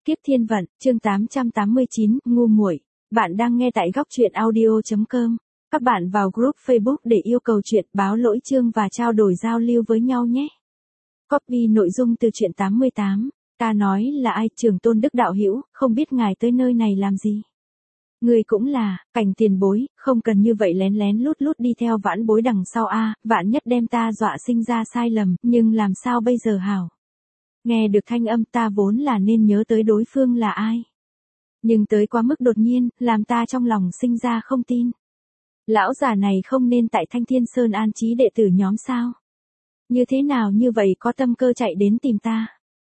Kiếp thiên vận, chương 889, ngu muội. Bạn đang nghe tại góc truyện audio.com. Các bạn vào group Facebook để yêu cầu chuyện, báo lỗi chương và trao đổi giao lưu với nhau nhé. Copy nội dung từ truyện 88. Ta nói là ai? Trường Tôn Đức đạo hữu, không biết ngài tới nơi này làm gì? Người cũng là, Cảnh tiền bối, không cần như vậy lén lén lút lút đi theo vãn bối đằng sau a, vạn nhất đem ta dọa sinh ra sai lầm, nhưng làm sao bây giờ hảo? Nghe được thanh âm ta vốn là nên nhớ tới đối phương là ai. Nhưng tới quá mức đột nhiên, làm ta trong lòng sinh ra không tin. Lão già này không nên tại Thanh Thiên Sơn an trí đệ tử nhóm sao? Như thế nào như vậy có tâm cơ chạy đến tìm ta?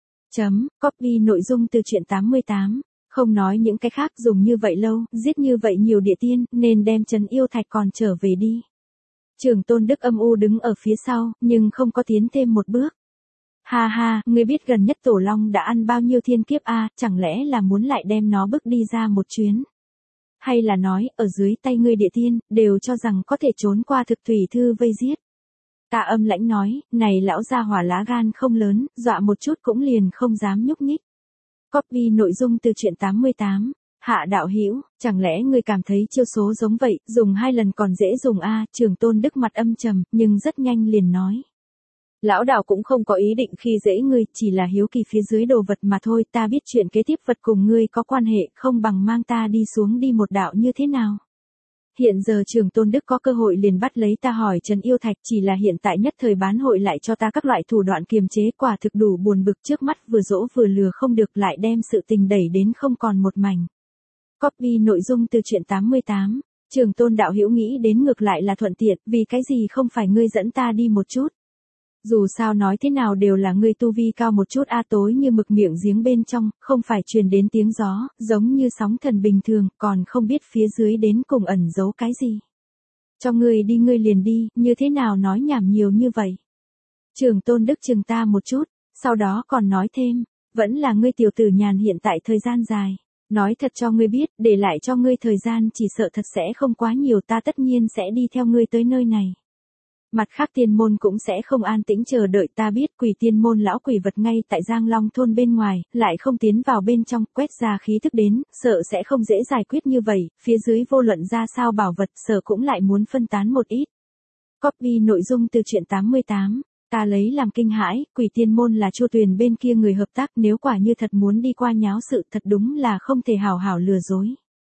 Copy nội dung từ truyện 88. Không nói những cái khác, dùng như vậy lâu, giết như vậy nhiều địa tiên, nên đem Trấn Yêu Thạch còn trở về đi. Trường Tôn Đức âm u đứng ở phía sau, nhưng không có tiến thêm một bước. Ha ha, ngươi biết gần nhất Tổ Long đã ăn bao nhiêu thiên kiếp a, chẳng lẽ là muốn lại đem nó bước đi ra một chuyến? Hay là nói, ở dưới tay ngươi địa tiên, đều cho rằng có thể trốn qua thực thủy thư vây giết? Ta âm lãnh nói, này lão gia hỏa lá gan không lớn, dọa một chút cũng liền không dám nhúc nhích. Copy nội dung từ truyện 88. Hạ đạo hữu, chẳng lẽ ngươi cảm thấy chiêu số giống vậy, dùng 2 lần còn dễ dùng a? Trường Tôn Đức mặt âm trầm, nhưng rất nhanh liền nói. Lão đạo cũng không có ý định khi dễ ngươi, chỉ là hiếu kỳ phía dưới đồ vật mà thôi, ta biết chuyện kế tiếp vật cùng ngươi có quan hệ, không bằng mang ta đi xuống đi một đạo như thế nào. Hiện giờ Trường Tôn Đức có cơ hội liền bắt lấy ta hỏi Trấn Yêu Thạch, chỉ là hiện tại nhất thời bán hội lại cho ta các loại thủ đoạn kiềm chế, quả thực đủ buồn bực, trước mắt vừa dỗ vừa lừa không được lại đem sự tình đẩy đến không còn một mảnh. Copy nội dung từ truyện 88. Trường Tôn đạo hữu nghĩ đến ngược lại là thuận tiện, vì cái gì không phải ngươi dẫn ta đi một chút? Dù sao nói thế nào đều là ngươi tu vi cao một chút a, tối như mực miệng giếng bên trong, không phải truyền đến tiếng gió, giống như sóng thần bình thường, còn không biết phía dưới đến cùng ẩn giấu cái gì. Cho ngươi đi ngươi liền đi, như thế nào nói nhảm nhiều như vậy? Trường Tôn Đức chừng ta một chút, sau đó còn nói thêm, vẫn là ngươi tiểu tử nhàn hiện tại thời gian dài. Nói thật cho ngươi biết, để lại cho ngươi thời gian chỉ sợ thật sẽ không quá nhiều, ta tất nhiên sẽ đi theo ngươi tới nơi này. Mặt khác tiên môn cũng sẽ không an tĩnh chờ đợi, ta biết Quỷ tiên môn lão quỷ vật ngay tại Giang Long thôn bên ngoài, lại không tiến vào bên trong, quét ra khí thức đến, sợ sẽ không dễ giải quyết như vậy, phía dưới vô luận ra sao bảo vật, sợ cũng lại muốn phân tán một ít. Copy nội dung từ truyện 88. Ta lấy làm kinh hãi, Quỷ tiên môn là Chu Tuyền bên kia người hợp tác, nếu quả như thật muốn đi qua nháo sự, thật đúng là không thể hảo hảo lừa dối.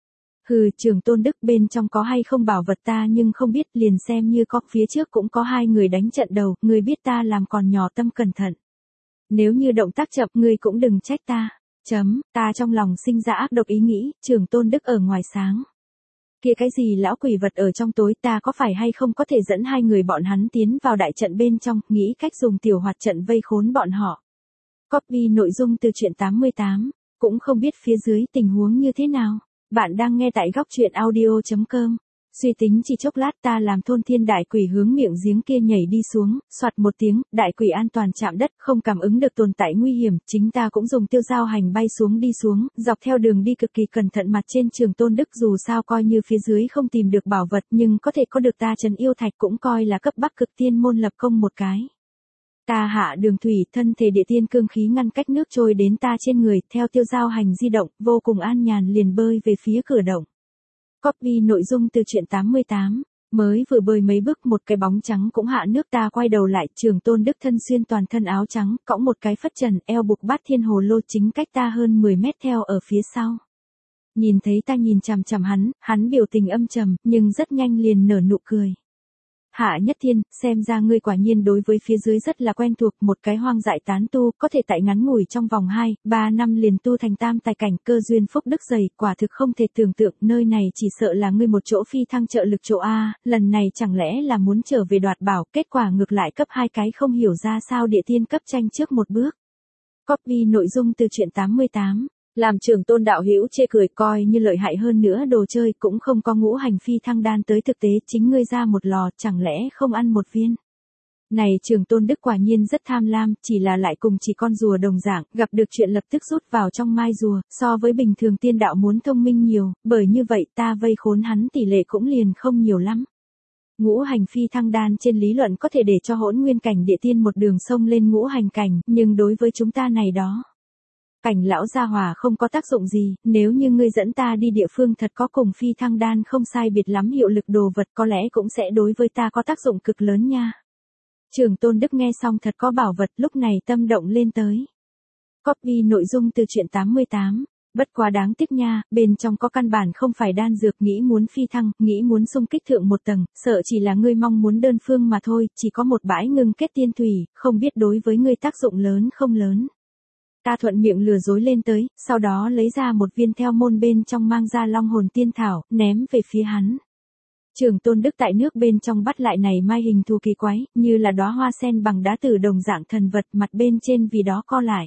Hừ, Trường Tôn Đức bên trong có hay không bảo vật ta nhưng không biết, liền xem như có, phía trước cũng có 2 người đánh trận đầu, ngươi biết ta làm còn nhỏ tâm cẩn thận. Nếu như động tác chậm ngươi cũng đừng trách ta. Ta trong lòng sinh ra ác độc ý nghĩ, Trường Tôn Đức ở ngoài sáng. Kia cái gì lão quỷ vật ở trong tối, ta có phải hay không có thể dẫn 2 người bọn hắn tiến vào đại trận bên trong, nghĩ cách dùng tiểu hoạt trận vây khốn bọn họ. Copy nội dung từ truyện 88, cũng không biết phía dưới tình huống như thế nào. Bạn đang nghe tại góc truyện audio.com. Suy tính chỉ chốc lát ta làm thôn thiên đại quỷ hướng miệng giếng kia nhảy đi xuống, soạt một tiếng, đại quỷ an toàn chạm đất, không cảm ứng được tồn tại nguy hiểm, chính ta cũng dùng tiêu giao hành bay xuống đi xuống, dọc theo đường đi cực kỳ cẩn thận, mặt trên Trường Tôn Đức dù sao coi như phía dưới không tìm được bảo vật nhưng có thể có được ta Trấn Yêu Thạch cũng coi là cấp Bắc Cực tiên môn lập công một cái. Ta hạ đường thủy, thân thể địa tiên cương khí ngăn cách nước trôi đến ta trên người, theo tiêu giao hành di động, vô cùng an nhàn liền bơi về phía cửa động. Copy nội dung từ truyện 88. Mới vừa bơi mấy bước một cái bóng trắng cũng hạ nước, ta quay đầu lại, Trường Tôn Đức thân xuyên toàn thân áo trắng, cõng một cái phất trần, eo buộc bát thiên hồ lô, chính cách ta hơn 10 mét theo ở phía sau. Nhìn thấy ta nhìn chằm chằm hắn biểu tình âm trầm, nhưng rất nhanh liền nở nụ cười. Hạ Nhất Thiên, xem ra ngươi quả nhiên đối với phía dưới rất là quen thuộc, một cái hoang dại tán tu, có thể tại ngắn ngủi trong vòng 2-3 năm liền tu thành tam tài cảnh, cơ duyên phúc đức dày, quả thực không thể tưởng tượng, nơi này chỉ sợ là ngươi một chỗ phi thăng trợ lực chỗ a, lần này chẳng lẽ là muốn trở về đoạt bảo, kết quả ngược lại cấp 2 cái không hiểu ra sao địa tiên cấp tranh trước một bước. Copy nội dung từ truyện 88. Làm Trường Tôn đạo hữu chê cười, coi như lợi hại hơn nữa đồ chơi cũng không có ngũ hành phi thăng đan tới, thực tế chính ngươi ra một lò, chẳng lẽ không ăn một viên. Này Trường Tôn Đức quả nhiên rất tham lam, chỉ là lại cùng chỉ con rùa đồng dạng, gặp được chuyện lập tức rút vào trong mai rùa, so với bình thường tiên đạo muốn thông minh nhiều, bởi như vậy ta vây khốn hắn tỷ lệ cũng liền không nhiều lắm. Ngũ hành phi thăng đan trên lý luận có thể để cho Hỗn Nguyên cảnh địa tiên một đường sông lên ngũ hành cảnh, nhưng đối với chúng ta này đó. Cảnh lão gia hòa không có tác dụng gì, nếu như ngươi dẫn ta đi địa phương thật có cùng phi thăng đan không sai biệt lắm hiệu lực đồ vật có lẽ cũng sẽ đối với ta có tác dụng cực lớn nha. Trường Tôn Đức nghe xong thật có bảo vật, lúc này tâm động lên tới. Copy nội dung từ truyện 88. Bất quá đáng tiếc nha, bên trong có căn bản không phải đan dược, nghĩ muốn phi thăng, nghĩ muốn xung kích thượng một tầng, sợ chỉ là ngươi mong muốn đơn phương mà thôi, chỉ có một bãi ngưng kết tiên thủy, không biết đối với ngươi tác dụng lớn không lớn. Ta thuận miệng lừa dối lên tới, sau đó lấy ra một viên theo môn bên trong mang ra long hồn tiên thảo, ném về phía hắn. Trường Tôn Đức tại nước bên trong bắt lại này mai hình thù kỳ quái, như là đóa hoa sen bằng đá từ đồng dạng thần vật, mặt bên trên vì đó co lại.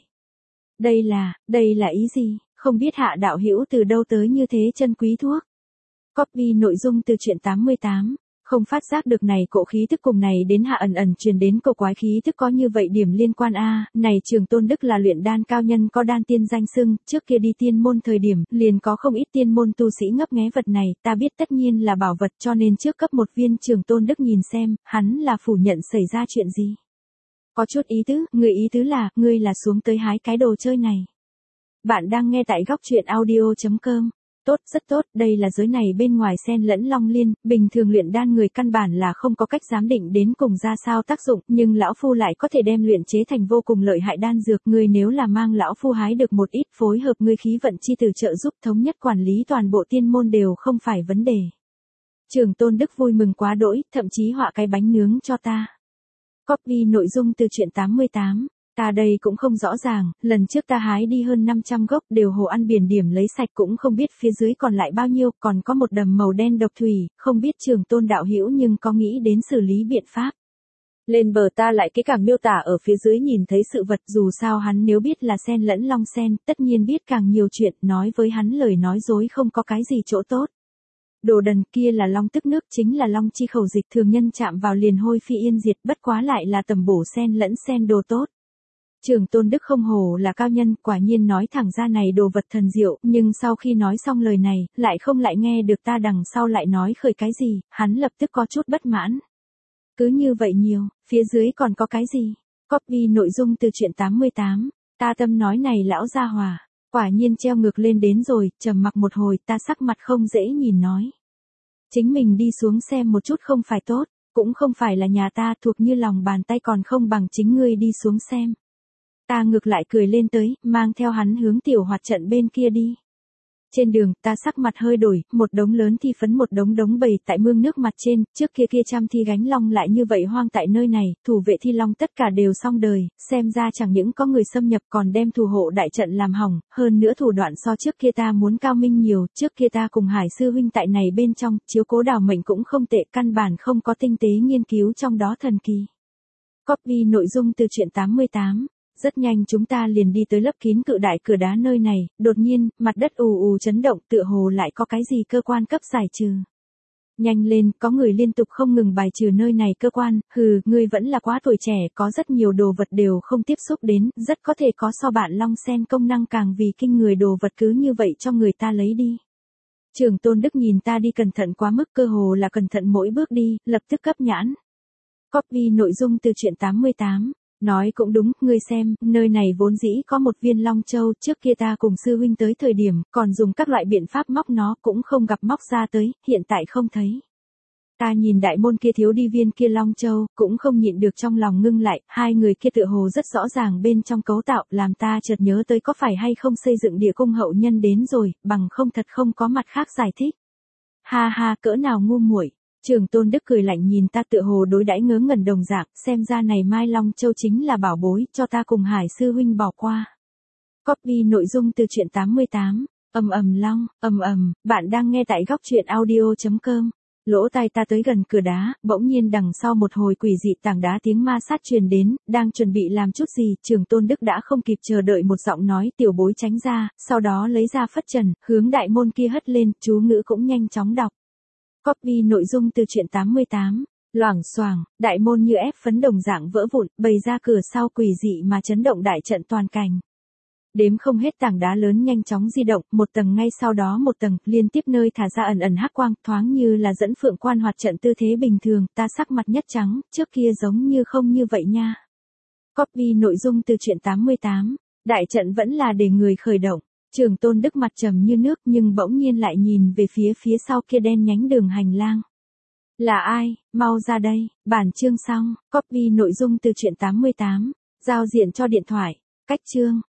Đây là ý gì? Không biết hạ đạo hữu từ đâu tới như thế chân quý thuốc. Copy nội dung từ truyện 88. Không phát giác được này cỗ khí thức cùng này đến hạ ẩn ẩn truyền đến cổ quái khí thức có như vậy điểm liên quan a. Này Trường Tôn Đức là luyện đan cao nhân có đan tiên danh xưng, trước kia đi tiên môn thời điểm, liền có không ít tiên môn tu sĩ ngấp nghé vật này, ta biết tất nhiên là bảo vật cho nên trước cấp một viên. Trường Tôn Đức nhìn xem, hắn là phủ nhận xảy ra chuyện gì. Có chút ý tứ, người ý tứ là, ngươi là xuống tới hái cái đồ chơi này. Bạn đang nghe tại góc truyện audio.com. Tốt, rất tốt, đây là giới này bên ngoài xen lẫn long liên, bình thường luyện đan người căn bản là không có cách giám định đến cùng ra sao tác dụng, nhưng lão phu lại có thể đem luyện chế thành vô cùng lợi hại đan dược, ngươi nếu là mang lão phu hái được một ít phối hợp ngươi khí vận chi từ trợ giúp thống nhất quản lý toàn bộ tiên môn đều không phải vấn đề. Trường Tôn Đức vui mừng quá đỗi, thậm chí họa cái bánh nướng cho ta. Copy nội dung từ truyện 88. Ta đây cũng không rõ ràng, lần trước ta hái đi hơn 500 gốc đều hồ ăn biển điểm lấy sạch cũng không biết phía dưới còn lại bao nhiêu, còn có một đầm màu đen độc thủy, không biết Trường Tôn đạo hữu nhưng có nghĩ đến xử lý biện pháp. Lên bờ ta lại cái càng miêu tả ở phía dưới nhìn thấy sự vật, dù sao hắn nếu biết là sen lẫn long sen, tất nhiên biết càng nhiều chuyện, nói với hắn lời nói dối không có cái gì chỗ tốt. Đồ đần, kia là long tức nước, chính là long chi khẩu dịch, thường nhân chạm vào liền hôi phi yên diệt, bất quá lại là tầm bổ sen lẫn sen đồ tốt. Trường Tôn Đức không hổ là cao nhân, quả nhiên nói thẳng ra này đồ vật thần diệu, nhưng sau khi nói xong lời này, lại không lại nghe được ta đằng sau lại nói khởi cái gì, hắn lập tức có chút bất mãn. Cứ như vậy nhiều, phía dưới còn có cái gì? Copy nội dung từ truyện 88. Ta tâm nói này lão gia hòa, quả nhiên treo ngược lên đến rồi, trầm mặc một hồi, ta sắc mặt không dễ nhìn nói. Chính mình đi xuống xem một chút không phải tốt, cũng không phải là nhà ta thuộc như lòng bàn tay còn không bằng chính ngươi đi xuống xem. Ta ngược lại cười lên tới, mang theo hắn hướng tiểu hoạt trận bên kia đi. Trên đường, ta sắc mặt hơi đổi, một đống lớn thi phấn một đống bầy tại mương nước mặt trên, trước kia trăm thi gánh long lại như vậy hoang tại nơi này, thủ vệ thi long tất cả đều xong đời, xem ra chẳng những có người xâm nhập còn đem thủ hộ đại trận làm hỏng, hơn nữa thủ đoạn so trước kia ta muốn cao minh nhiều, trước kia ta cùng Hải sư huynh tại này bên trong, chiếu cố đào mệnh cũng không tệ, căn bản không có tinh tế nghiên cứu trong đó thần kỳ. Copy nội dung từ truyện 88. Rất nhanh chúng ta liền đi tới lấp kín cự đại cửa đá nơi này, đột nhiên, mặt đất ù ù chấn động, tựa hồ lại có cái gì cơ quan cấp giải trừ. Nhanh lên, có người liên tục không ngừng bài trừ nơi này cơ quan, hừ, ngươi vẫn là quá tuổi trẻ, có rất nhiều đồ vật đều không tiếp xúc đến, rất có thể có so bạn long sen công năng càng vì kinh người đồ vật cứ như vậy cho người ta lấy đi. Trường Tôn Đức nhìn ta đi cẩn thận quá mức, cơ hồ là cẩn thận mỗi bước đi, lập tức cấp nhãn. Copy nội dung từ truyện 88. Nói cũng đúng, ngươi xem, nơi này vốn dĩ có một viên long châu, trước kia ta cùng sư huynh tới thời điểm, còn dùng các loại biện pháp móc nó, cũng không gặp móc ra tới, hiện tại không thấy. Ta nhìn đại môn kia thiếu đi viên kia long châu, cũng không nhịn được trong lòng ngưng lại, hai người kia tựa hồ rất rõ ràng bên trong cấu tạo, làm ta chợt nhớ tới có phải hay không xây dựng địa cung hậu nhân đến rồi, bằng không thật không có mặt khác giải thích. Ha ha, cỡ nào ngu muội. Trường Tôn Đức cười lạnh nhìn ta tựa hồ đối đãi ngớ ngẩn đồng dạng, xem ra này Mai Long Châu chính là bảo bối, cho ta cùng Hải sư huynh bỏ qua. Copy nội dung từ truyện 88. Bạn đang nghe tại góc truyện audio.com. Lỗ tai ta tới gần cửa đá, bỗng nhiên đằng sau một hồi quỷ dị tảng đá tiếng ma sát truyền đến, đang chuẩn bị làm chút gì, Trường Tôn Đức đã không kịp chờ đợi một giọng nói, tiểu bối tránh ra, sau đó lấy ra phất trần, hướng đại môn kia hất lên, chú ngữ cũng nhanh chóng đọc. Copy nội dung từ truyện 88. Loảng xoảng, đại môn như ép phấn đồng dạng vỡ vụn, bày ra cửa sau quỷ dị mà chấn động đại trận toàn cảnh. Đếm không hết tảng đá lớn nhanh chóng di động, một tầng ngay sau đó một tầng, liên tiếp nơi thả ra ẩn ẩn hắc quang, thoáng như là dẫn phượng quan hoạt trận tư thế bình thường, ta sắc mặt nhất trắng, trước kia giống như không như vậy nha. Copy nội dung từ truyện 88. Đại trận vẫn là để người khởi động. Trường Tôn Đức mặt trầm như nước nhưng bỗng nhiên lại nhìn về phía sau kia đen nhánh đường hành lang. Là ai, mau ra đây, bản chương xong, copy nội dung từ truyện 88, giao diện cho điện thoại, cách chương.